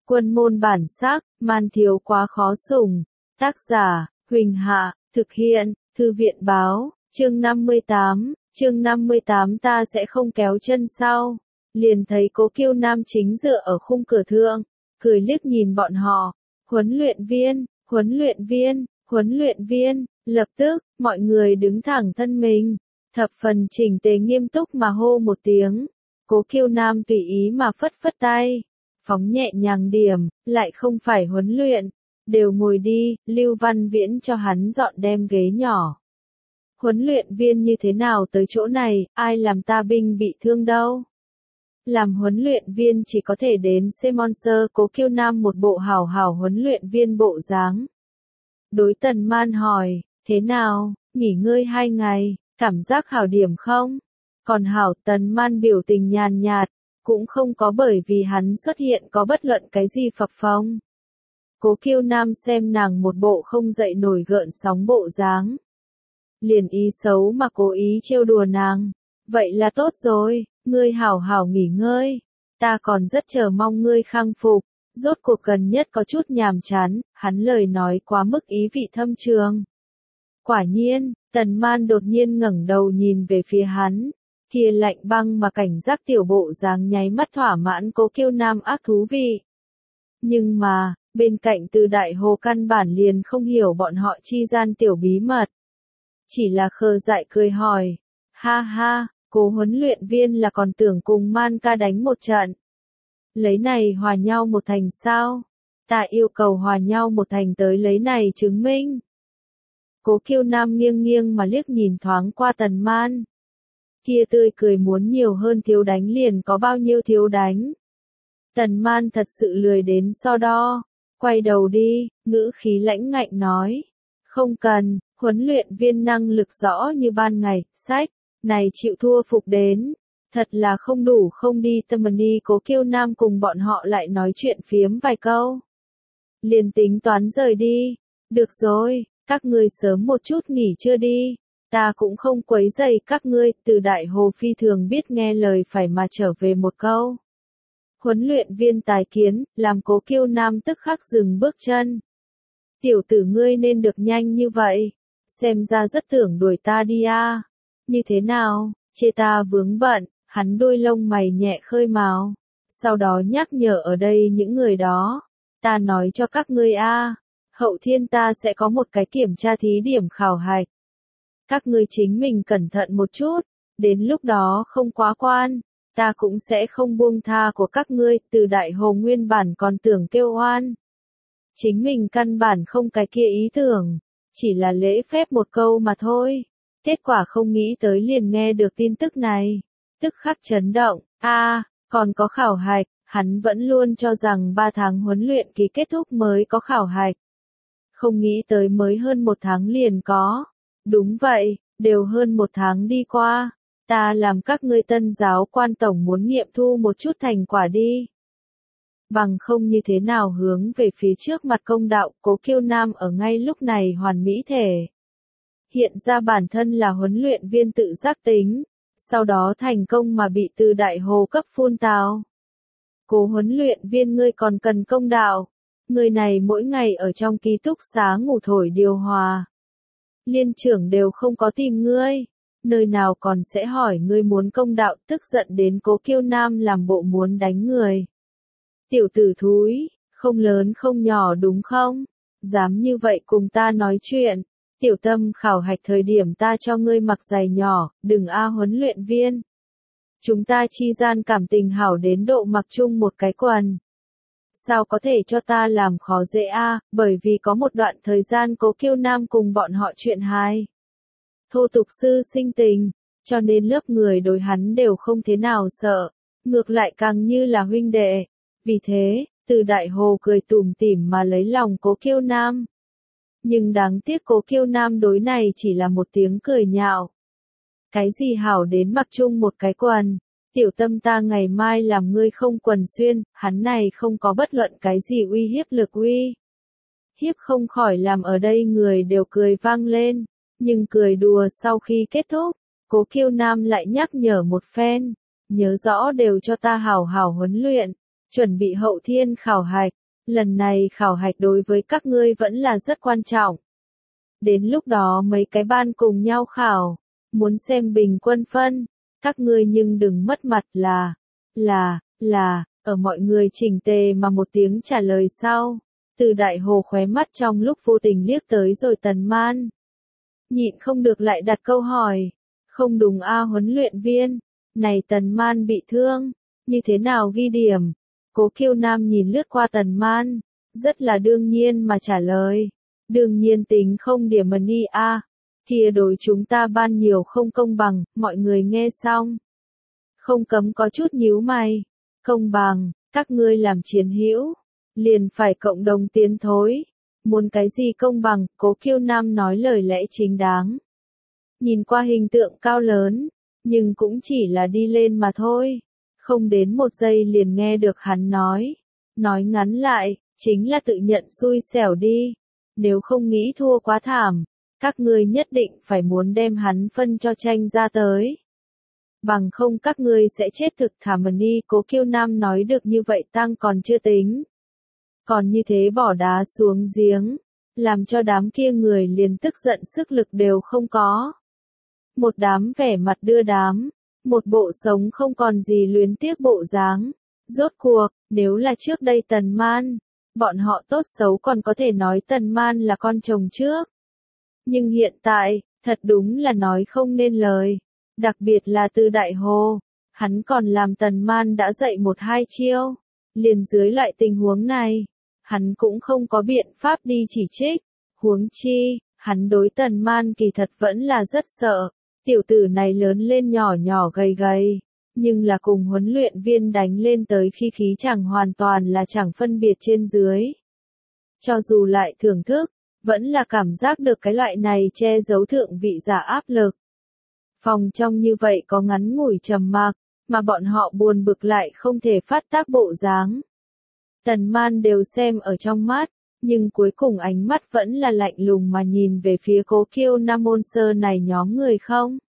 Quân môn bản sắc, man thiếu quá khó sủng. Tác giả, Huỳnh Hạ, thực hiện, Thư viện báo, chương 58, ta sẽ không kéo chân sau. Liền thấy Cố Kiêu Nam chính dựa ở khung cửa thượng, cười liếc nhìn bọn họ. Huấn luyện viên, lập tức, mọi người đứng thẳng thân mình, thập phần chỉnh tề nghiêm túc mà hô một tiếng. Cố Kiêu Nam tùy ý mà phất phất tay, phóng nhẹ nhàng điểm, lại không phải huấn luyện, đều ngồi đi, Lưu Văn Viễn cho hắn dọn đem ghế nhỏ. Huấn luyện viên như thế nào tới chỗ này, ai làm ta binh bị thương đâu. Làm huấn luyện viên chỉ có thể đến Semonser. Cố Kiêu Nam một bộ hảo hảo huấn luyện viên bộ dáng. Đối Tần Man hỏi, thế nào, nghỉ ngơi 2 ngày, cảm giác hảo điểm không? Còn hảo. Tần Man biểu tình nhàn nhạt, cũng không có bởi vì hắn xuất hiện có bất luận cái gì phập phồng. Cố Kiêu Nam xem nàng một bộ không dậy nổi gợn sóng bộ dáng, liền ý xấu mà cố ý trêu đùa nàng. Vậy là tốt rồi, ngươi hảo hảo nghỉ ngơi, ta còn rất chờ mong ngươi khang phục. Rốt cuộc gần nhất có chút nhàm chán, hắn lời nói quá mức ý vị thâm trường. Quả nhiên, Tần Man đột nhiên ngẩng đầu nhìn về phía hắn, kia lạnh băng mà cảnh giác tiểu bộ dáng nháy mắt thỏa mãn Cố Kiêu Nam ác thú vị. Nhưng mà, bên cạnh Từ Đại Hồ căn bản liền không hiểu bọn họ chi gian tiểu bí mật. Chỉ là khờ dại cười hỏi, ha ha, Cố huấn luyện viên là còn tưởng cùng Man ca đánh một trận. Lấy này hòa nhau một thành sao? Ta yêu cầu hòa nhau một thành tới lấy này chứng minh. Cố Kiêu Nam nghiêng nghiêng mà liếc nhìn thoáng qua Tần Man. Kia tươi cười muốn nhiều hơn thiếu đánh liền có bao nhiêu thiếu đánh. Tần Man thật sự lười đến so đo. Quay đầu đi, ngữ khí lãnh ngạnh nói. Không cần, huấn luyện viên năng lực rõ như ban ngày, sách, này chịu thua phục đến. Thật là không đủ không đi tâm đi. Cố Kiêu Nam cùng bọn họ lại nói chuyện phiếm vài câu. Liền tính toán rời đi. Được rồi, các ngươi sớm một chút nghỉ trưa đi. Ta cũng không quấy rầy các ngươi. Từ Đại Hồ phi thường biết nghe lời phải mà trở về một câu. Huấn luyện viên tài kiến, làm Cố Kiêu Nam tức khắc dừng bước chân. Tiểu tử ngươi nên được nhanh như vậy. Xem ra rất tưởng đuổi ta đi a. Như thế nào, chê ta vướng bận. Hắn đôi lông mày nhẹ khơi mào, sau đó nhắc nhở ở đây những người đó. Ta nói cho các ngươi a, hậu thiên ta sẽ có một cái kiểm tra thí điểm khảo hạch. Các ngươi chính mình cẩn thận một chút, đến lúc đó không quá quan, ta cũng sẽ không buông tha của các ngươi. Từ Đại Hồ nguyên bản còn tưởng kêu oan. Chính mình căn bản không cái kia ý tưởng, chỉ là lễ phép một câu mà thôi. Kết quả không nghĩ tới liền nghe được tin tức này. Tức khắc chấn động, còn có khảo hạch, hắn vẫn luôn cho rằng 3 tháng huấn luyện kỳ kết thúc mới có khảo hạch. Không nghĩ tới mới hơn 1 tháng liền có. Đúng vậy, đều hơn 1 tháng đi qua, ta làm các ngươi Tân giáo quan tổng muốn nghiệm thu một chút thành quả đi. Bằng không như thế nào hướng về phía trước mặt công đạo. Cố Kiêu Nam ở ngay lúc này hoàn mỹ thể. Hiện ra bản thân là huấn luyện viên tự giác tính. Sau đó thành công mà bị Từ Đại Hồ cấp phun tào. Cố huấn luyện viên ngươi còn cần công đạo. Người này mỗi ngày ở trong ký túc xá ngủ thổi điều hòa. Liên trưởng đều không có tìm ngươi. Nơi nào còn sẽ hỏi ngươi muốn công đạo. Tức giận đến Cố Kiêu Nam làm bộ muốn đánh người. Tiểu tử thúi, không lớn không nhỏ đúng không? Dám như vậy cùng ta nói chuyện. Tiểu Tâm khảo hạch thời điểm ta cho ngươi mặc giày nhỏ, đừng huấn luyện viên. Chúng ta chi gian cảm tình hảo đến độ mặc chung một cái quần. Sao có thể cho ta làm khó dễ bởi vì có một đoạn thời gian Cố Kiêu Nam cùng bọn họ chuyện hài. Thô tục sư sinh tình, cho nên lớp người đối hắn đều không thế nào sợ, ngược lại càng như là huynh đệ. Vì thế, Từ Đại Hồ cười tủm tỉm mà lấy lòng Cố Kiêu Nam. Nhưng đáng tiếc Cố Kiêu Nam đối này chỉ là một tiếng cười nhạo. Cái gì hảo đến mặc chung một cái quần, Tiểu Tâm ta ngày mai làm ngươi không quần xuyên. Hắn này không có bất luận cái gì uy hiếp lực uy hiếp không khỏi làm ở đây người đều cười vang lên. Nhưng cười đùa sau khi kết thúc, Cố Kiêu Nam lại nhắc nhở một phen, nhớ rõ đều cho ta hảo hảo huấn luyện, chuẩn bị hậu thiên khảo hạch. Lần này khảo hạch đối với các ngươi vẫn là rất quan trọng. Đến lúc đó mấy cái ban cùng nhau khảo, muốn xem bình quân phân, các ngươi nhưng đừng mất mặt là, ở mọi người chỉnh tề mà một tiếng trả lời sau. Từ Đại Hồ khóe mắt trong lúc vô tình liếc tới rồi Tần Man. Nhịn không được lại đặt câu hỏi. Không đúng a huấn luyện viên, này Tần Man bị thương, như thế nào ghi điểm? Cố Kiêu Nam nhìn lướt qua Tần Man, rất là đương nhiên mà trả lời. Đương nhiên tính không điểm money a, kia đối chúng ta ban nhiều không công bằng, mọi người nghe xong. Không cấm có chút nhíu mày. Công bằng, các ngươi làm chiến hữu, liền phải cộng đồng tiến thối. Muốn cái gì công bằng, Cố Kiêu Nam nói lời lẽ chính đáng. Nhìn qua hình tượng cao lớn, nhưng cũng chỉ là đi lên mà thôi. Không đến một giây liền nghe được hắn nói. Nói ngắn lại, chính là tự nhận xui xẻo đi. Nếu không nghĩ thua quá thảm, các ngươi nhất định phải muốn đem hắn phân cho tranh ra tới. Bằng không các ngươi sẽ chết thực thảm đi. Cố Kiêu Nam nói được như vậy tăng còn chưa tính. Còn như thế bỏ đá xuống giếng, làm cho đám kia người liền tức giận sức lực đều không có. Một đám vẻ mặt đưa đám, một bộ sống không còn gì luyến tiếc bộ dáng. Rốt cuộc, nếu là trước đây Tần Man, bọn họ tốt xấu còn có thể nói Tần Man là con chồng trước. Nhưng hiện tại, thật đúng là nói không nên lời. Đặc biệt là từ Đại Hồ, hắn còn làm Tần Man đã dạy một hai chiêu. Liền dưới loại tình huống này, hắn cũng không có biện pháp đi chỉ trích. Huống chi, hắn đối Tần Man kỳ thật vẫn là rất sợ. Tiểu tử này lớn lên nhỏ nhỏ gầy gầy, nhưng là cùng huấn luyện viên đánh lên tới khi khí chẳng hoàn toàn là chẳng phân biệt trên dưới. Cho dù lại thưởng thức, vẫn là cảm giác được cái loại này che giấu thượng vị giả áp lực. Phòng trong như vậy có ngắn ngủi trầm mặc, mà bọn họ buồn bực lại không thể phát tác bộ dáng. Tần Man đều xem ở trong mắt, nhưng cuối cùng ánh mắt vẫn là lạnh lùng mà nhìn về phía Cố Kiêu Nam môn sơ này nhóm người không.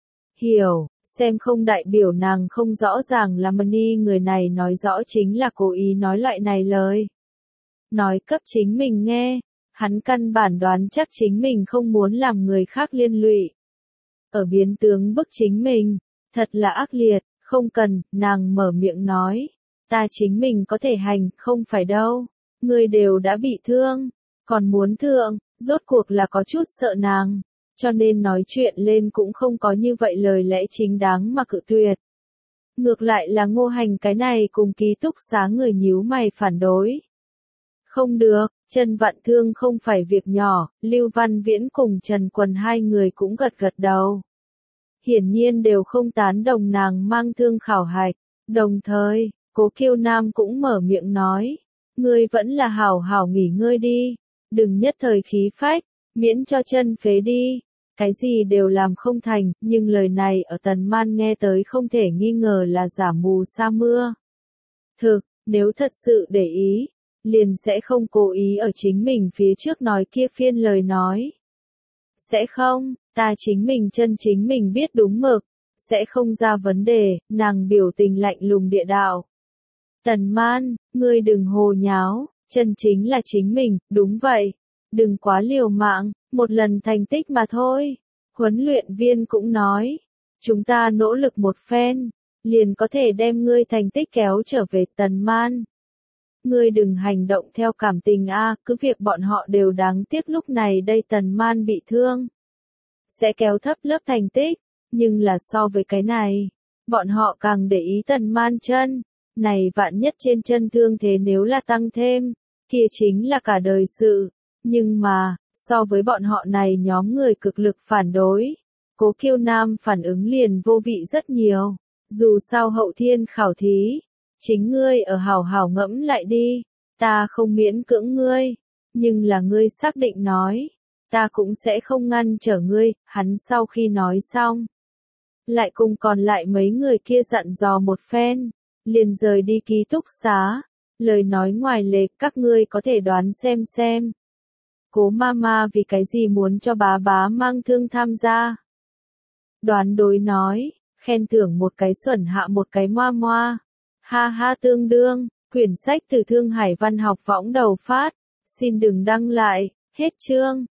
Hiểu, xem không đại biểu nàng không rõ ràng là Money người này nói rõ chính là cố ý nói loại này lời. Nói cấp chính mình nghe, hắn căn bản đoán chắc chính mình không muốn làm người khác liên lụy. Ở biến tướng bức chính mình, thật là ác liệt, không cần, nàng mở miệng nói. Ta chính mình có thể hành, không phải đâu. Người đều đã bị thương, còn muốn thượng, rốt cuộc là có chút sợ nàng. Cho nên nói chuyện lên cũng không có như vậy lời lẽ chính đáng mà cự tuyệt. Ngược lại là Ngô Hành cái này cùng ký túc xá người nhíu mày phản đối. Không được, Trần Vạn Thương không phải việc nhỏ, Lưu Văn Viễn cùng Trần Quần hai người cũng gật gật đầu. Hiển nhiên đều không tán đồng nàng mang thương khảo hạch, đồng thời, Cố Kiêu Nam cũng mở miệng nói, ngươi vẫn là hảo hảo nghỉ ngơi đi, đừng nhất thời khí phách, miễn cho chân phế đi. Cái gì đều làm không thành, nhưng lời này ở Tần Man nghe tới không thể nghi ngờ là giả mù sa mưa. Thực, nếu thật sự để ý, liền sẽ không cố ý ở chính mình phía trước nói kia phiên lời nói. Sẽ không, ta chính mình chân chính mình biết đúng mực, sẽ không ra vấn đề, nàng biểu tình lạnh lùng địa đạo. Tần Man, ngươi đừng hồ nháo, chân chính là chính mình, đúng vậy. Đừng quá liều mạng, một lần thành tích mà thôi. Huấn luyện viên cũng nói, chúng ta nỗ lực một phen, liền có thể đem ngươi thành tích kéo trở về. Tần Man. Ngươi đừng hành động theo cảm tình a, cứ việc bọn họ đều đáng tiếc lúc này đây Tần Man bị thương. Sẽ kéo thấp lớp thành tích, nhưng là so với cái này, bọn họ càng để ý Tần Man chân. Này vạn nhất trên chân thương thế nếu là tăng thêm, kia chính là cả đời sự. Nhưng mà, so với bọn họ này nhóm người cực lực phản đối, Cố Kiêu Nam phản ứng liền vô vị rất nhiều. Dù sao hậu thiên khảo thí, chính ngươi ở hảo hảo ngẫm lại đi, ta không miễn cưỡng ngươi, nhưng là ngươi xác định nói, ta cũng sẽ không ngăn trở ngươi. Hắn sau khi nói xong, lại cùng còn lại mấy người kia dặn dò một phen, liền rời đi ký túc xá. Lời nói ngoài lề, các ngươi có thể đoán xem. Cố Mama vì cái gì muốn cho bá bá mang thương tham gia? Đoán đối nói, khen thưởng một cái xuẩn hạ một cái moa moa. Ha ha tương đương, Quyển sách từ Thương Hải Văn học võng đầu phát. Xin đừng đăng lại. Hết chương.